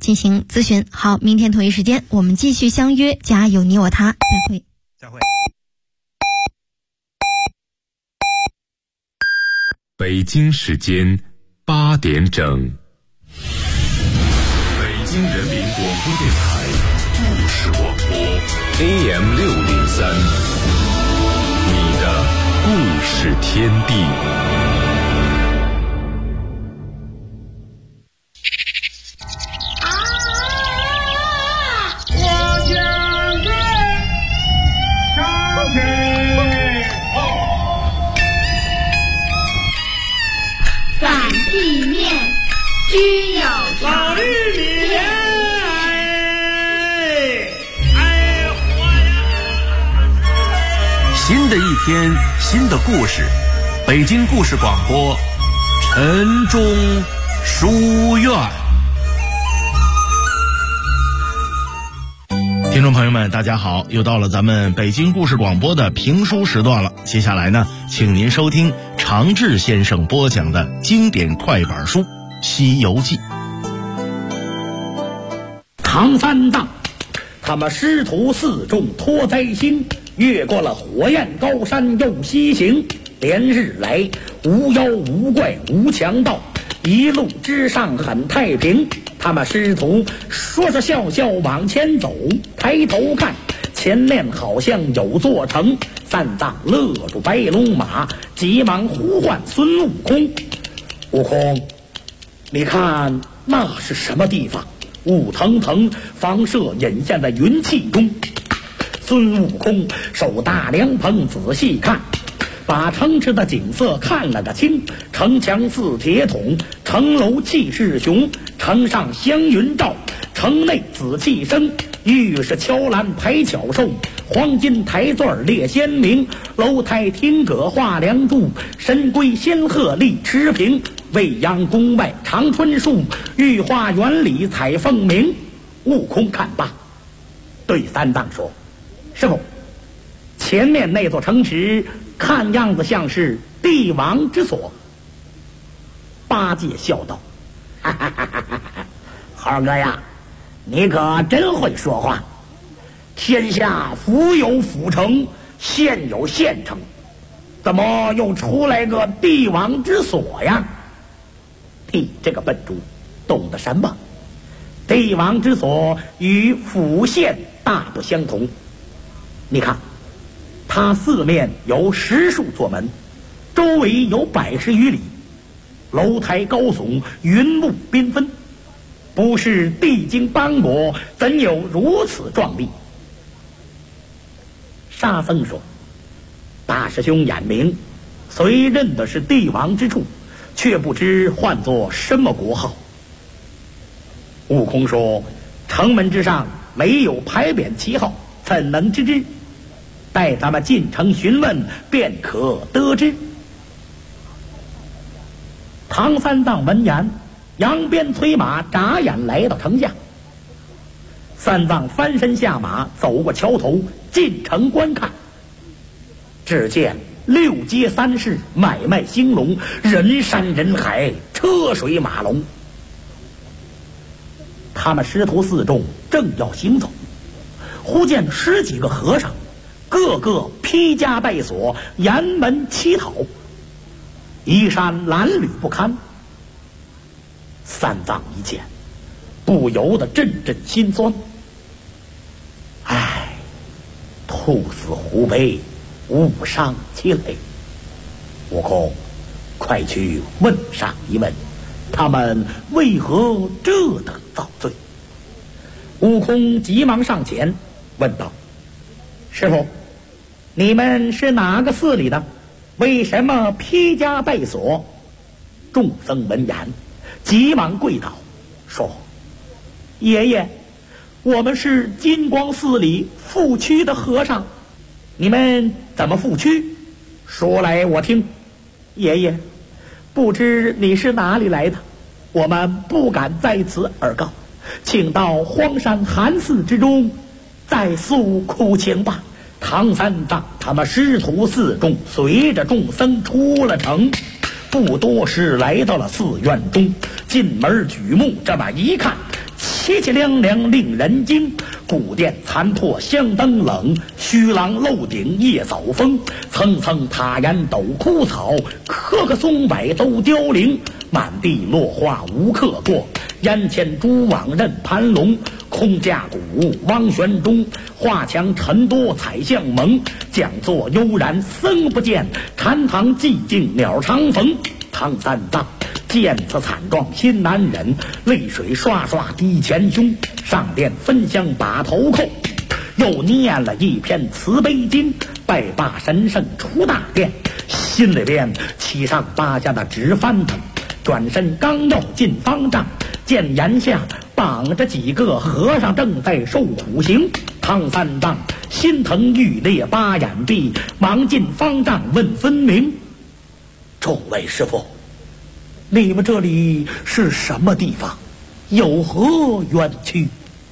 进行咨询。好，明天同一时间我们继续相约家有你我他，再会。 再会。 北京时间8点整。北京人民广播电台故事广播 AM603， 你的故事天地。 地面居有老绿里面， 新的一天，新的故事，北京故事广播，晨钟书院。听众朋友们，大家好，又到了咱们北京故事广播的评书时段了。接下来呢，请您收听常志先生播讲的经典快板书《西游记》。 唐三藏他们师徒四众托灾星，越过了火焰高山又西行，连日来无妖无怪无强盗，一路之上很太平。他们师徒说着笑笑往前走，抬头看前面好像有座城。三藏勒住白龙马，急忙呼唤孙悟空。悟空，你看那是什么地方？雾腾腾，房舍隐现在云气中。孙悟空手搭凉棚仔细看，把城池的景色看了个清。城墙似铁桶，城楼气势雄，城上香云罩，城内紫气生。玉是敲栏排巧兽，黄金台座列鲜明。楼台听阁画梁柱，神龟仙鹤立持平。未央宫外长春树，御花园里采凤鸣。悟空看罢，对三藏说：师傅，前面那座城池看样子像是帝王之所。八戒笑道：哈哈哈哈哈哈，猴哥呀，你可真会说话。天下府有府城，县有县城，怎么又出来个帝王之所呀？你这个笨猪，懂得什么？帝王之所与府县大不相同。你看，它四面有10数座门，周围有100余里，楼台高耸，云雾缤纷，不是地经邦国，怎有如此壮丽？沙僧说：大师兄眼明，虽认的是帝王之处，却不知唤作什么国号。悟空说：城门之上没有牌匾旗号，怎能知之？待咱们进城询问，便可得知。唐三藏闻言，扬鞭催马，眨眼来到城下。三藏翻身下马，走过桥头，进城观看。只见6街3市，买卖兴隆，人山人海，车水马龙。他们师徒四众正要行走，忽见10几个和尚，个个披枷带锁，沿门乞讨，衣衫褴褛不堪。三藏一见，不由得阵阵心酸。唉，兔死狐悲，误伤其类。悟空，快去问上一问，他们为何这等造罪？悟空急忙上前问道：师傅，你们是哪个寺里的？为什么披枷带锁？众僧闻言急忙跪倒说：爷爷，我们是金光寺里复区的和尚。你们怎么复区？说来我听。爷爷，不知你是哪里来的，我们不敢在此而告，请到荒山寒寺之中再诉苦情吧。唐三藏他们师徒四众随着众僧出了城，不多时来到了寺院中。进门举目这么一看， 凄凄凉凉令人惊。古殿残破香灯冷，虚廊楼顶夜早风。层层塔檐斗枯草，棵棵松柏都凋零。满地落花无客过，眼前蛛网任盘龙。空架鼓汪旋钟，画墙尘多彩相蒙。讲座悠然僧不见，禅堂寂静鸟常逢。唐三藏见此惨状心难忍，泪水刷刷滴前胸。上殿焚香把头叩，又念了一篇慈悲经。拜罢神圣出大殿，心里边七上八下的直翻腾。转身刚要进方丈，见檐下绑着几个和尚正在受苦刑。唐三藏心疼欲裂八眼闭，忙进方丈问分明。众位师父，你们这里是什么地方，有何冤屈？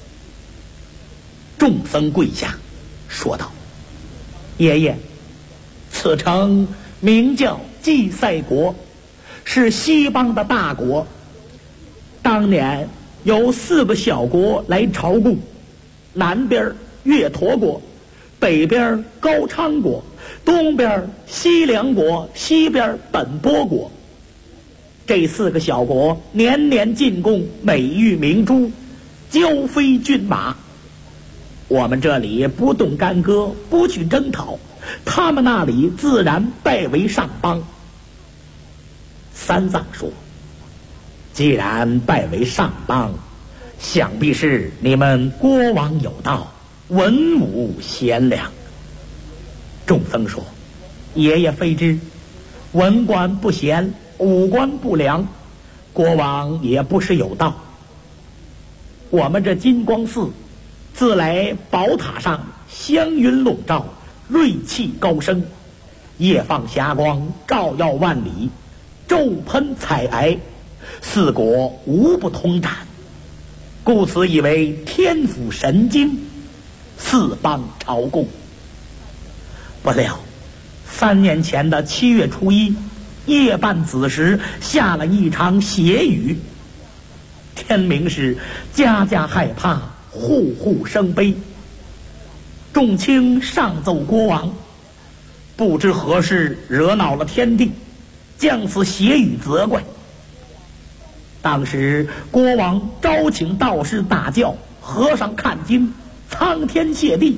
众僧跪下说道：爷爷，此城名叫祭赛国，是西方的大国。当年有4个小国来朝贡，南边月陀国，北边高昌国，东边西凉国，西边本波国。这4个小国年年进贡美玉明珠，交飞骏马。我们这里不动干戈，不去征讨，他们那里自然拜为上邦。三藏说：既然拜为上邦，想必是你们国王有道，文武贤良。众僧说：爷爷非知，文官不贤，武官不良，国王也不是有道。我们这金光寺自来宝塔上香云笼罩，锐气高升，夜放霞光，照耀万里，骤喷彩霭，4国无不通斩，故此以为天府神经，4邦朝贡。不料3年前的7月初1，夜半子时下了一场血雨，天明时家家害怕，户户生悲。众卿上奏国王，不知何事惹恼了天地，将此血雨责怪。当时国王招请道士大教，和尚看经，苍天谢地。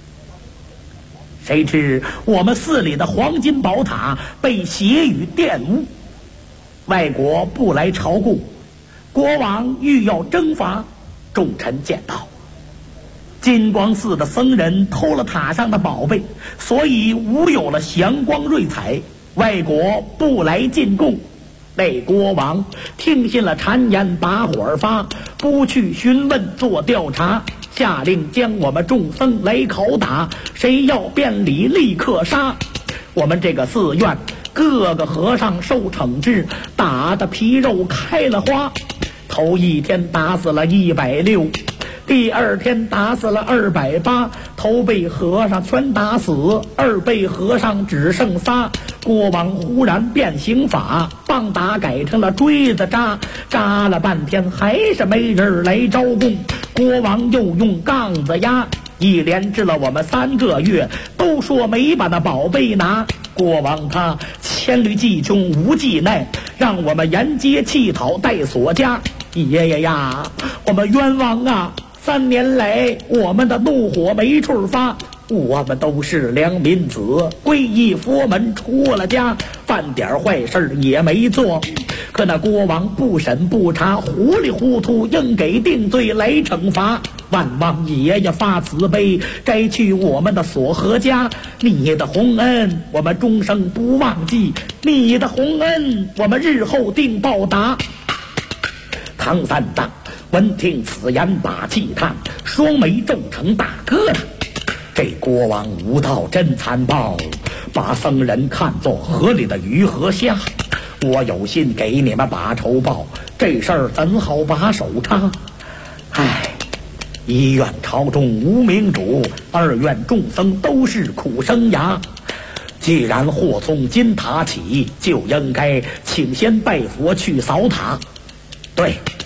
谁知我们寺里的黄金宝塔被血雨玷污，外国不来朝贡，国王欲要征伐。众臣见到金光寺的僧人偷了塔上的宝贝，所以无有了祥光瑞彩，外国不来进贡。那国王听信了谗言，把火而发，不去询问做调查，下令将我们众僧来拷打，谁要辩理立刻杀。我们这个寺院各个和尚受惩治，打得皮肉开了花。头1天打死了160，第2天打死了280，头被和尚全打死，2被和尚只剩仨。国王忽然变刑法，棒打改成了锥子扎，扎了半天还是没人来招供。国王又用杠子压，一连治了我们3个月，都说没把那宝贝拿。国王他千虑计穷无计奈，让我们沿街乞讨带锁家。爷爷呀，我们冤枉啊！3年来我们的怒火没处发，我们都是良民子，皈依佛门出了家，犯点坏事也没做。可那国王不审不查，糊里糊涂硬给定罪来惩罚。万望爷爷发慈悲，摘去我们的锁和家。你的洪恩我们终生不忘记，你的洪恩我们日后定报答。唐三藏闻听此言，把气叹，双眉皱成大疙瘩。这国王无道真残暴，把僧人看作河里的鱼和虾。我有心给你们把仇报，这事儿怎好把手插？唉，1院朝中无明主，2院众僧都是苦生涯。既然祸从金塔起，就应该请先拜佛去扫塔。对，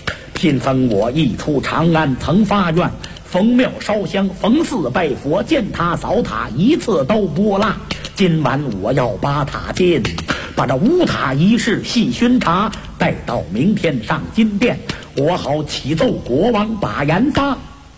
贫僧我一出长安曾发愿，逢庙烧香，逢寺拜佛，见塔扫塔，一次都不落。今晚我要把塔建，把这无塔一事细巡查，待到明天上金殿，我好启奏国王把言发。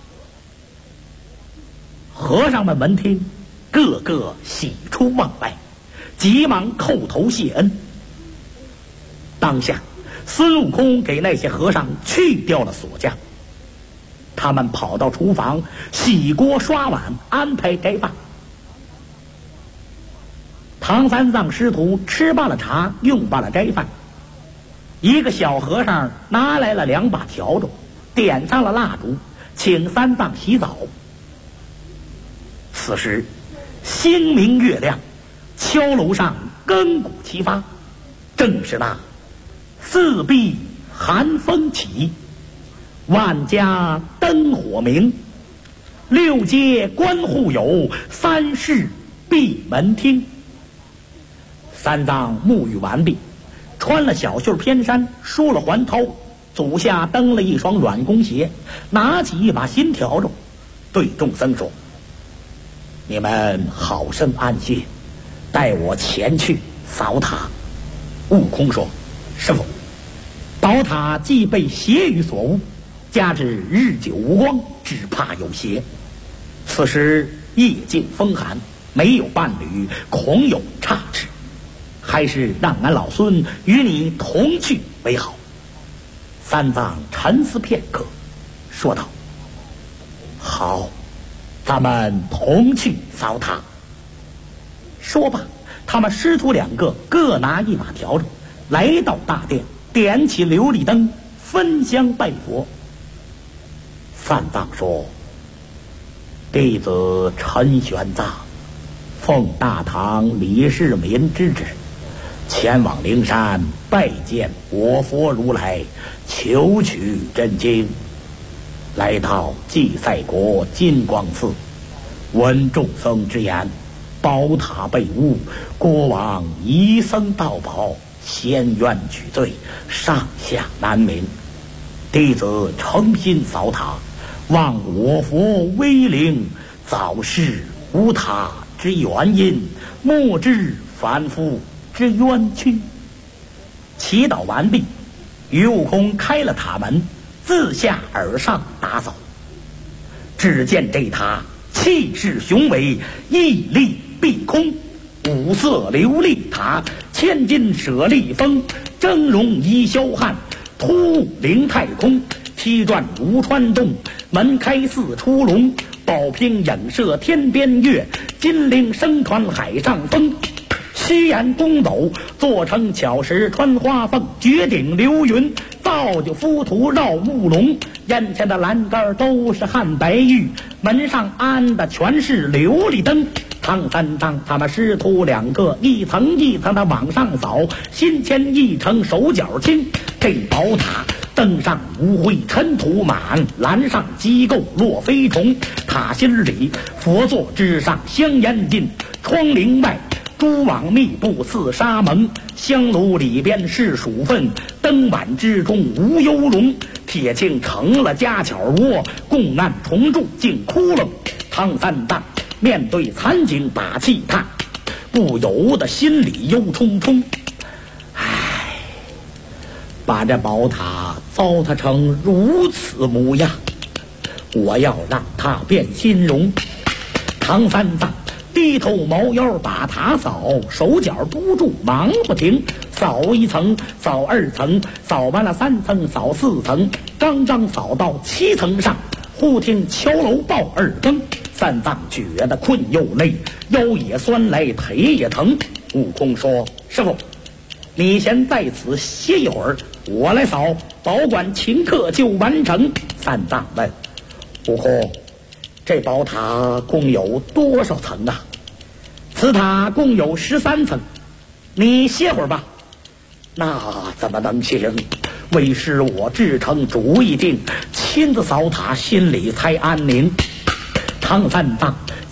和尚们闻听，个个喜出望外，急忙叩头谢恩。当下孙悟空给那些和尚去掉了锁匠，他们跑到厨房洗锅刷碗，安排斋饭。唐三藏师徒吃罢了茶，用罢了斋饭，一个小和尚拿来了2把笤帚，点上了蜡烛，请三藏洗澡。此时星明月亮，敲楼上更鼓齐发，正是那四壁寒风起，万家灯火明，6街关户有，3室闭门听。三藏沐浴完毕，穿了小袖偏衫，梳了环绦，足下蹬了一双软弓鞋，拿起一把新笤帚，对众僧说：你们好生安歇，带我前去扫塔。悟空说：师父，宝塔既被邪雨所污，加之日久无光，只怕有邪。此时夜静风寒，没有伴侣，恐有差池，还是让俺老孙与你同去为好。三藏沉思片刻，说道：好，咱们同去扫塔。说罢，他们师徒2个各拿一把笤帚，来到大殿，点起琉璃灯，分香拜佛。三藏说：弟子陈玄奘奉大唐李世民之旨，前往灵山拜见我佛如来，求取真经。来到祭赛国金光寺，闻众僧之言，宝塔被污，国王移僧盗宝，先冤举罪，上下难明。弟子诚心扫塔，望我佛威灵，早示无塔之原因，莫知凡夫之冤屈。祈祷完毕，于悟空开了塔门，自下而上打扫。只见这塔气势雄伟，屹立碧空，5色琉璃塔，千金舍利峰，峥嵘衣霄汉，突兀凌太空，七转如穿洞，门开4出龙，宝瓶影射天边月，金铃声传海上风。虚岩宫斗做成巧石穿花凤，绝顶流云造就浮屠绕雾龙。眼前的栏杆都是汉白玉，门上安的全是琉璃灯。唐三藏他们师徒2个一层一层的往上扫，心牵一程手脚轻。这宝塔灯上无灰尘土满，栏上机构落飞虫。塔心里佛座之上香烟尽，窗棂外蛛网密布似纱蒙，香炉里边是鼠粪，灯碗之中无幽龙。铁镜成了家巧窝，供案重铸进窟窿。唐三藏面对残景把气叹，不由得心里忧忡忡。唉，把这宝塔糟蹋成如此模样，我要让他变心容。唐三藏低头猫腰把塔扫，手脚不住忙不停，扫1层，扫2层，扫完了3层，扫4层，刚扫到7层上，忽听敲楼报2更。三藏觉得困又累，腰也酸来，腿也疼。悟空说：师傅，你先在此歇一会儿，我来扫，保管顷刻就完成。三藏问：悟空，这宝塔共有多少层啊？此塔共有13层，你歇会儿吧。那怎么能行？为师我志成主意定，亲自扫塔，心里才安宁。唐三藏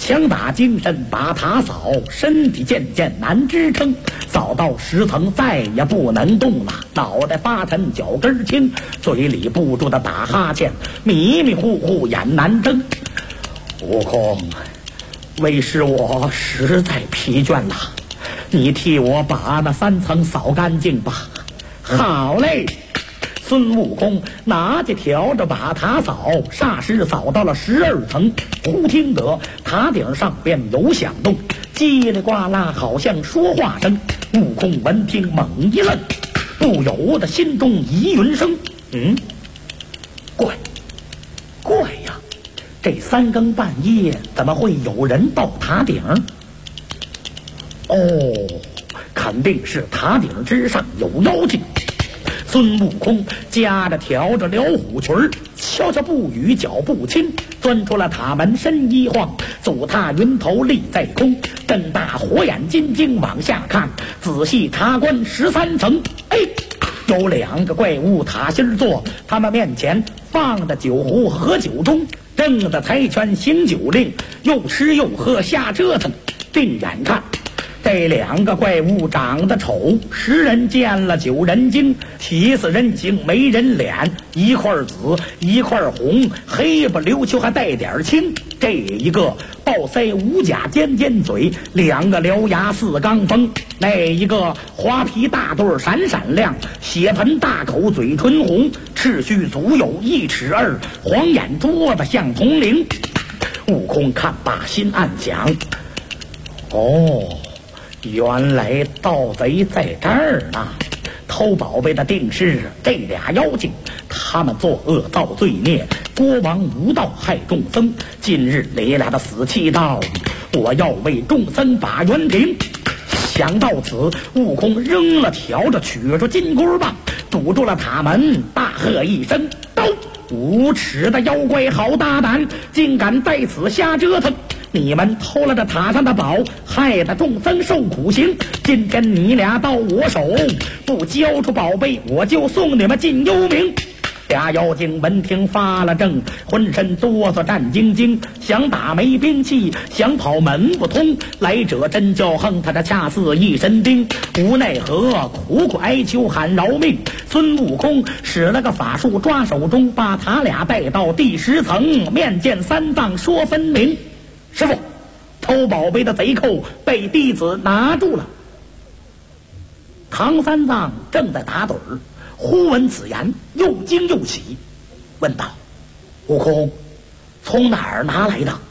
强打精神把他扫，身体渐渐难支撑，扫到10层再也不能动了，脑袋发沉，脚跟青，嘴里不住的打哈欠，迷迷糊糊，眼难睁。悟空，为师我实在疲倦了，你替我把那3层扫干净吧。好嘞。孙悟空拿着笤帚把塔扫，霎时扫到了12层。忽听得塔顶上边有响动，叽里呱啦，好像说话声。悟空闻听猛一愣，不由得心中疑云生：怪呀，这3更半夜怎么会有人到塔顶？肯定是塔顶之上有妖精。孙悟空夹着笤帚撩虎裙，悄悄不语，脚步轻，钻出了塔门，身一晃，祖踏云头立在空，瞪大火眼金睛往下看，仔细查观13层。有2个怪物塔心坐，他们面前放着酒壶和酒盅，正的猜拳行酒令，又吃又喝瞎折腾。定眼看这2个怪物长得丑，10人见了9人惊，体死人形没人脸，一块紫一块红，黑不溜秋还带点青。这一个抱腮五甲尖尖嘴，2个獠牙4刚锋，那一个花皮大对闪闪亮，血盆大口嘴唇红，赤须足有1尺2，黄眼珠子像铜铃。悟空看罢心暗想：原来盗贼在这儿呢！偷宝贝的定是这俩妖精，他们作恶造罪孽，国王无道害众僧。今日你俩的死期到，我要为众僧把冤平。想到此，悟空扔了笤帚，取出金箍棒，堵住了塔门，大喝一声：“刀！无耻的妖怪，好大胆，竟敢在此瞎折腾！你们偷了这塔上的宝，害得众僧受苦刑。今天你俩到我手，不交出宝贝，我就送你们进幽冥。”俩妖精闻听发了怔，浑身哆嗦战兢兢，想打没兵器，想跑门不通。来者真叫横，他这恰似一身钉，无奈何苦苦哀求喊饶命。孙悟空使了个法术抓手中，把他俩带到第10层，面见3藏说分明：“师傅，偷宝贝的贼寇被弟子拿住了。”唐3藏正在打盹儿，忽闻此言，又惊又喜，问道：“悟空，从哪儿拿来的？”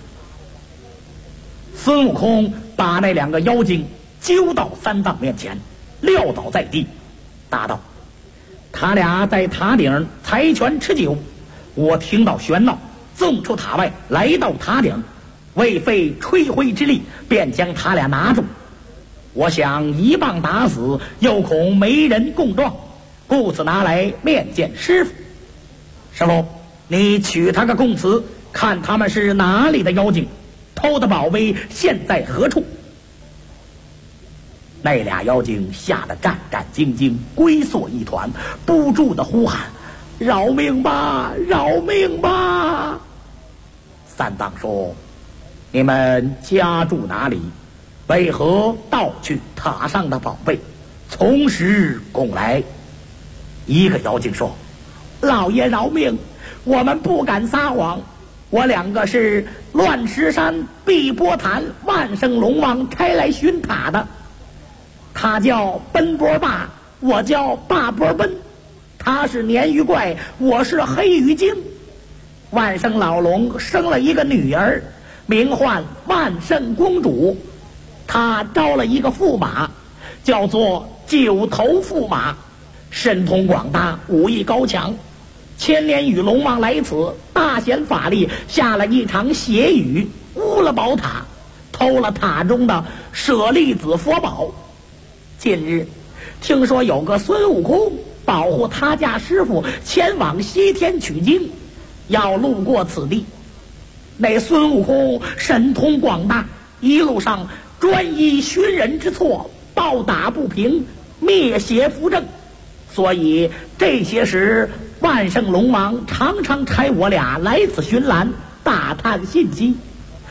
孙悟空把那2个妖精揪到3藏面前，撂倒在地，答道：“他俩在塔顶猜拳吃酒，我听到喧闹，纵出塔外，来到塔顶，未费吹灰之力，便将他俩拿住。我想一棒打死，又恐没人供状，故此拿来面见师傅。师傅，你取他个供词，看他们是哪里的妖精，偷的宝贝现在何处？”那俩妖精吓得战战兢兢，龟缩一团，不住的呼喊：“饶命吧，饶命吧！”3藏说：“你们家住哪里？为何盗取塔上的宝贝，从实供来？”一个妖精说：“老爷饶命，我们不敢撒谎，我2个是乱石山碧波潭万圣龙王差来巡塔的。他叫奔波霸，我叫霸波奔。他是鲶鱼怪，我是黑鱼精。万圣老龙生了一个女儿，名唤万圣公主。他招了一个驸马，叫做9头驸马，神通广大，武艺高强。前年与龙王来此，大显法力，下了一场血雨，污了宝塔，偷了塔中的舍利子佛宝。近日听说有个孙悟空保护他家师傅前往西天取经，要路过此地。那孙悟空神通广大，一路上专一寻人之错，暴打不平，灭邪扶正，所以这些时万圣龙王常常差我俩来此寻览，打探信息。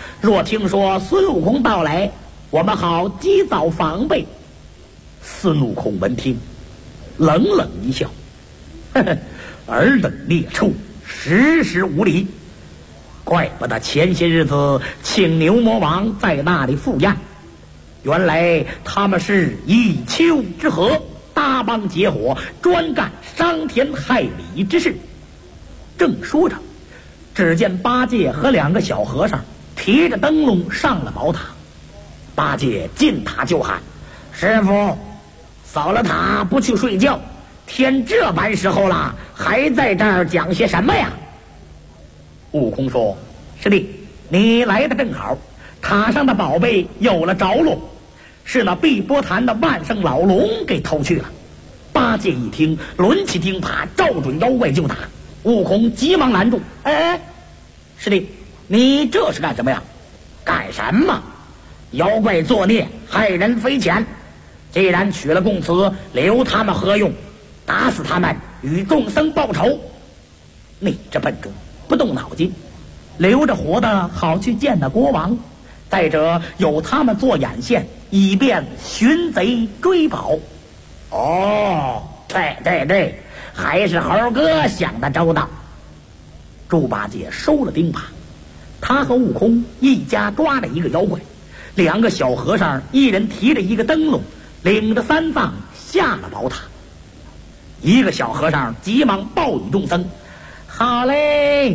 若听说孙悟空到来，我们好及早防备。孙悟空闻听，冷冷一笑，呵呵，尔等孽畜，时时无礼，怪不得前些日子请牛魔王在那里赴宴，原来他们是一丘之貉，搭帮结伙，专干伤天害理之事。正说着，只见八戒和2个小和尚提着灯笼上了宝塔。八戒进塔就喊：“师傅，扫了塔不去睡觉，天这般时候了，还在这儿讲些什么呀？”悟空说：“师弟，你来的正好，塔上的宝贝有了着落，是那碧波潭的万圣老龙给偷去了。”八戒一听，抡起钉耙，照准妖怪就打。悟空急忙拦住：“哎，师弟，你这是干什么呀？”“干什么？妖怪作孽，害人非浅。既然取了供词，留他们何用？打死他们，与众僧报仇。”“你这笨猪，不动脑筋，留着活的好去见那国王。再者，有他们做眼线，以便寻贼追宝。”“哦，对，还是猴哥想得周到。”猪八戒收了钉耙，他和悟空一家抓了一个妖怪，2个小和尚一人提着一个灯笼，领着3藏下了宝塔。1个小和尚急忙报与众僧：“好嘞，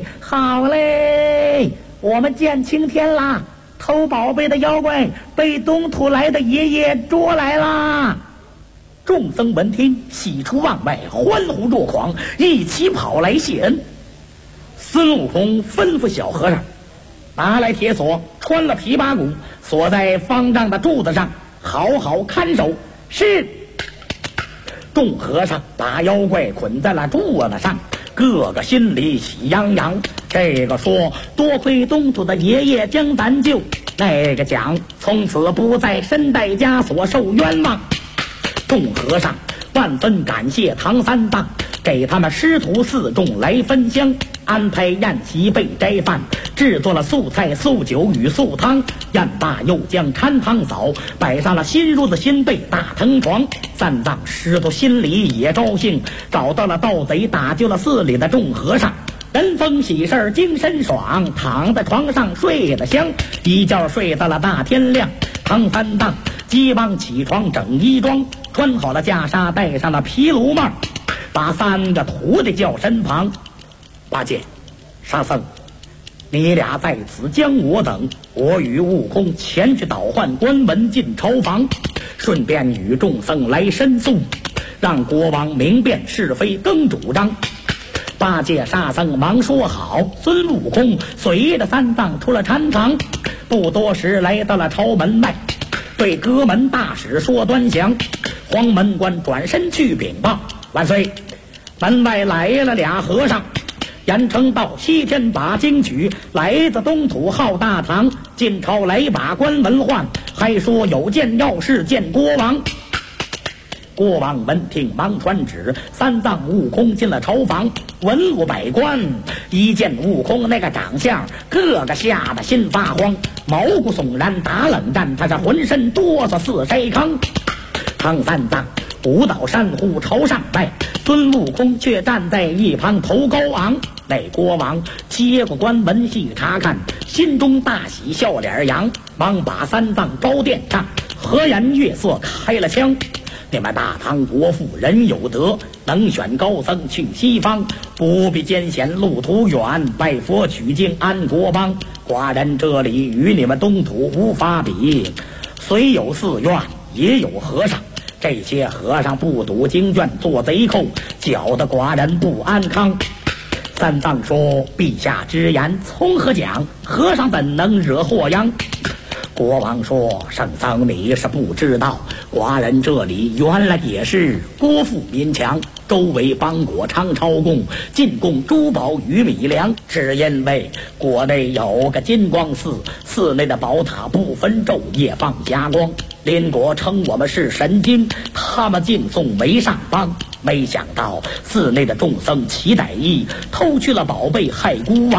我们见青天啦！偷宝贝的妖怪被东土来的爷爷捉来啦！”众僧闻听，喜出望外，欢呼若狂，一起跑来谢恩。孙悟空吩咐小和尚拿来铁锁，穿了琵琶骨，锁在方丈的柱子上，好好看守。是。众和尚把妖怪捆在了柱子上，个个心里喜洋洋。这个说多亏东土的爷爷将咱救，那个讲从此不再身带枷锁受冤枉。众和尚万分感谢唐三藏，给他们师徒4众来分香，安排宴席备斋饭，制作了素菜素酒与素汤。宴罢又将掺汤扫，摆上了新褥子新被大藤床。三藏师徒心里也高兴，找到了盗贼，打救了寺里的众和尚。人逢喜事精神爽，躺在床上睡得香，一觉睡到了大天亮。唐三藏急忙起床整衣装，穿好了袈裟，戴上了毗卢帽，把3个徒弟叫身旁：“八戒、沙僧，你俩在此将我等，我与悟空前去倒换官文进朝房，顺便与众僧来申诉，让国王明辨是非，更主张。”八戒、沙僧忙说好。孙悟空随着3藏出了禅堂，不多时来到了朝门外，对阁门大使说端详。黄门官转身去禀报：“万岁！门外来了2和尚，言称到西天把经取，来自东土号大唐，进朝来把官文换，还说有件要事见国王。”国王闻听，忙传旨，3藏、悟空进了朝房。文武百官一见悟空那个长相，个个吓得心发慌，毛骨悚然，打冷战，他是浑身哆嗦似筛糠。唐三藏舞蹈山呼朝上拜，孙悟空却站在一旁头高昂。那国王接过官文细查看，心中大喜，笑脸扬，忙把3藏高殿上，和颜悦色开了枪：“你们大唐国父人有德，能选高僧去西方，不必艰险路途远，拜佛取经安国邦。寡人这里与你们东土无法比，虽有寺院，也有和尚。这些和尚不读经卷，做贼寇，搅得寡人不安康。”3藏说：“陛下之言从何讲？和尚怎能惹祸殃？”国王说：“圣僧你是不知道，寡人这里原来也是国富民强，周围邦国常朝贡，进贡珠宝与米粮。只因为国内有个金光寺，寺内的宝塔不分昼夜放霞光，邻国称我们是神经，他们敬颂为上邦。没想到寺内的众僧齐歹意，偷去了宝贝害孤王。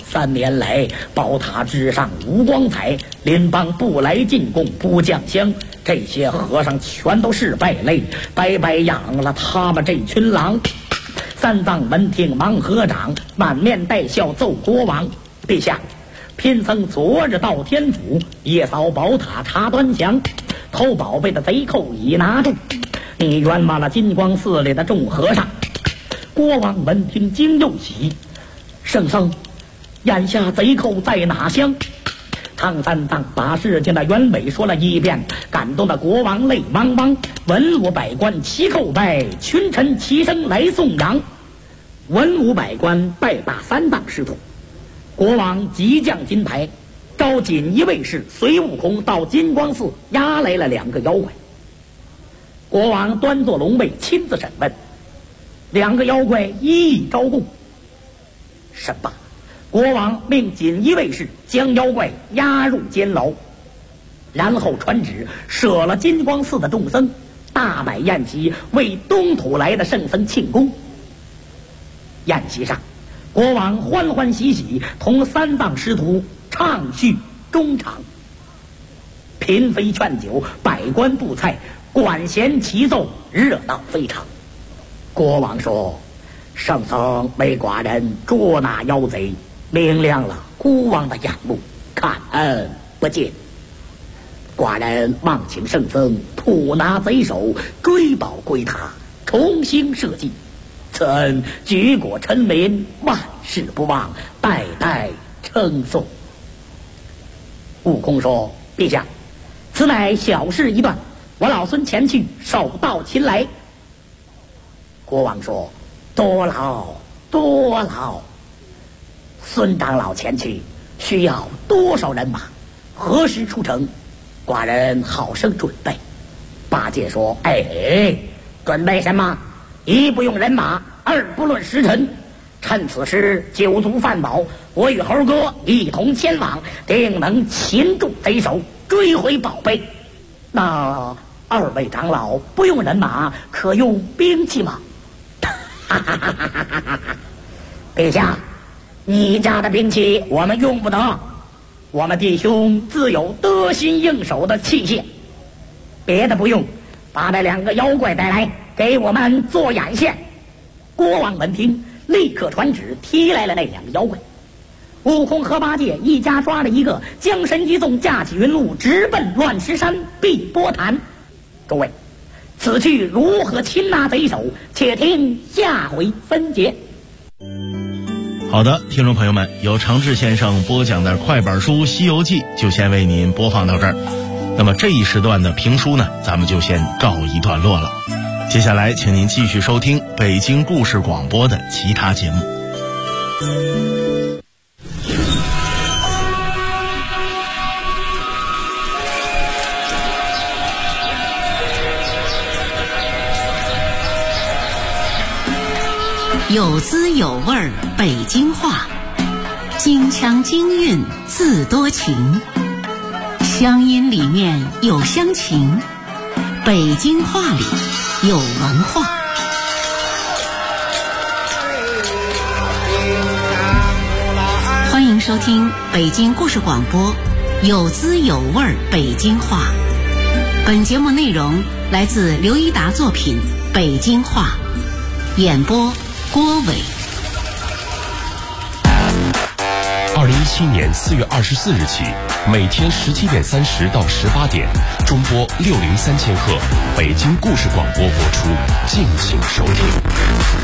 3年来，宝塔之上无光彩，邻邦不来进贡，不降香，这些和尚全都是败类，白白养了他们这群狼。三藏闻听忙合掌，满面带笑奏国王：陛下，贫僧昨日到天府，夜扫宝塔查端详，偷宝贝的贼寇已拿住，你冤枉了金光寺里的众和尚。国王闻听惊又喜，圣僧，眼下贼寇在哪乡？唐三藏把事情的原委说了一遍，感动的国王泪汪汪。文武百官齐叩拜，群臣齐声来颂扬。文武百官拜把三藏师徒，国王急降金牌，召锦衣卫士随悟空到金光寺押来了2个妖怪。国王端坐龙位亲自审问，2个妖怪一一招供。审罢，国王命锦衣卫士将妖怪押入监牢，然后传旨舍了金光寺的众僧，大摆宴席为东土来的圣僧庆功。宴席上，国王欢欢喜喜同三藏师徒畅叙衷肠，嫔妃劝酒，百官布菜，管弦齐奏，热闹非常。国王说：圣僧为寡人捉拿妖贼，明亮了孤王的眼目，看恩不尽。寡人望请圣僧捕拿贼首，追宝归塔，重新社稷。此恩举国臣民万世不忘，代代称颂。悟空说：陛下，此乃小事一段，我老孙前去手到擒来。国王说：多劳多劳。孙长老前去需要多少人马？何时出城？寡人好生准备。八戒说：准备什么？一不用人马，二不论时辰，趁此时酒足饭饱，我与猴哥一同前往，定能擒住贼首，追回宝贝。那2位长老不用人马，可用兵器吗？陛下，你家的兵器我们用不得，我们弟兄自有得心应手的器械，别的不用，把那2个妖怪带来，给我们做眼线。国王闻听，立刻传旨提来了那2个妖怪。悟空和八戒一家抓了一个，将神一纵，架起云雾，直奔乱石山碧波潭。诸位，此去如何擒拿贼首，且听下回分解。 好的，听众朋友们，由常志先生播讲的快板书《西游记》就先为您播放到这儿。那么这一时段的评书呢，咱们就先告一段落了。接下来请您继续收听北京故事广播的其他节目。 有滋有味儿北京话，京腔京韵字多情，乡音里面有乡情，北京话里有文化。欢迎收听北京故事广播有滋有味儿北京话。本节目内容来自刘一达作品《北京话》，演播郭伟。 2017年4月24日起，每天17点30到18点，中波603000赫，北京故事广播播出，敬请收听。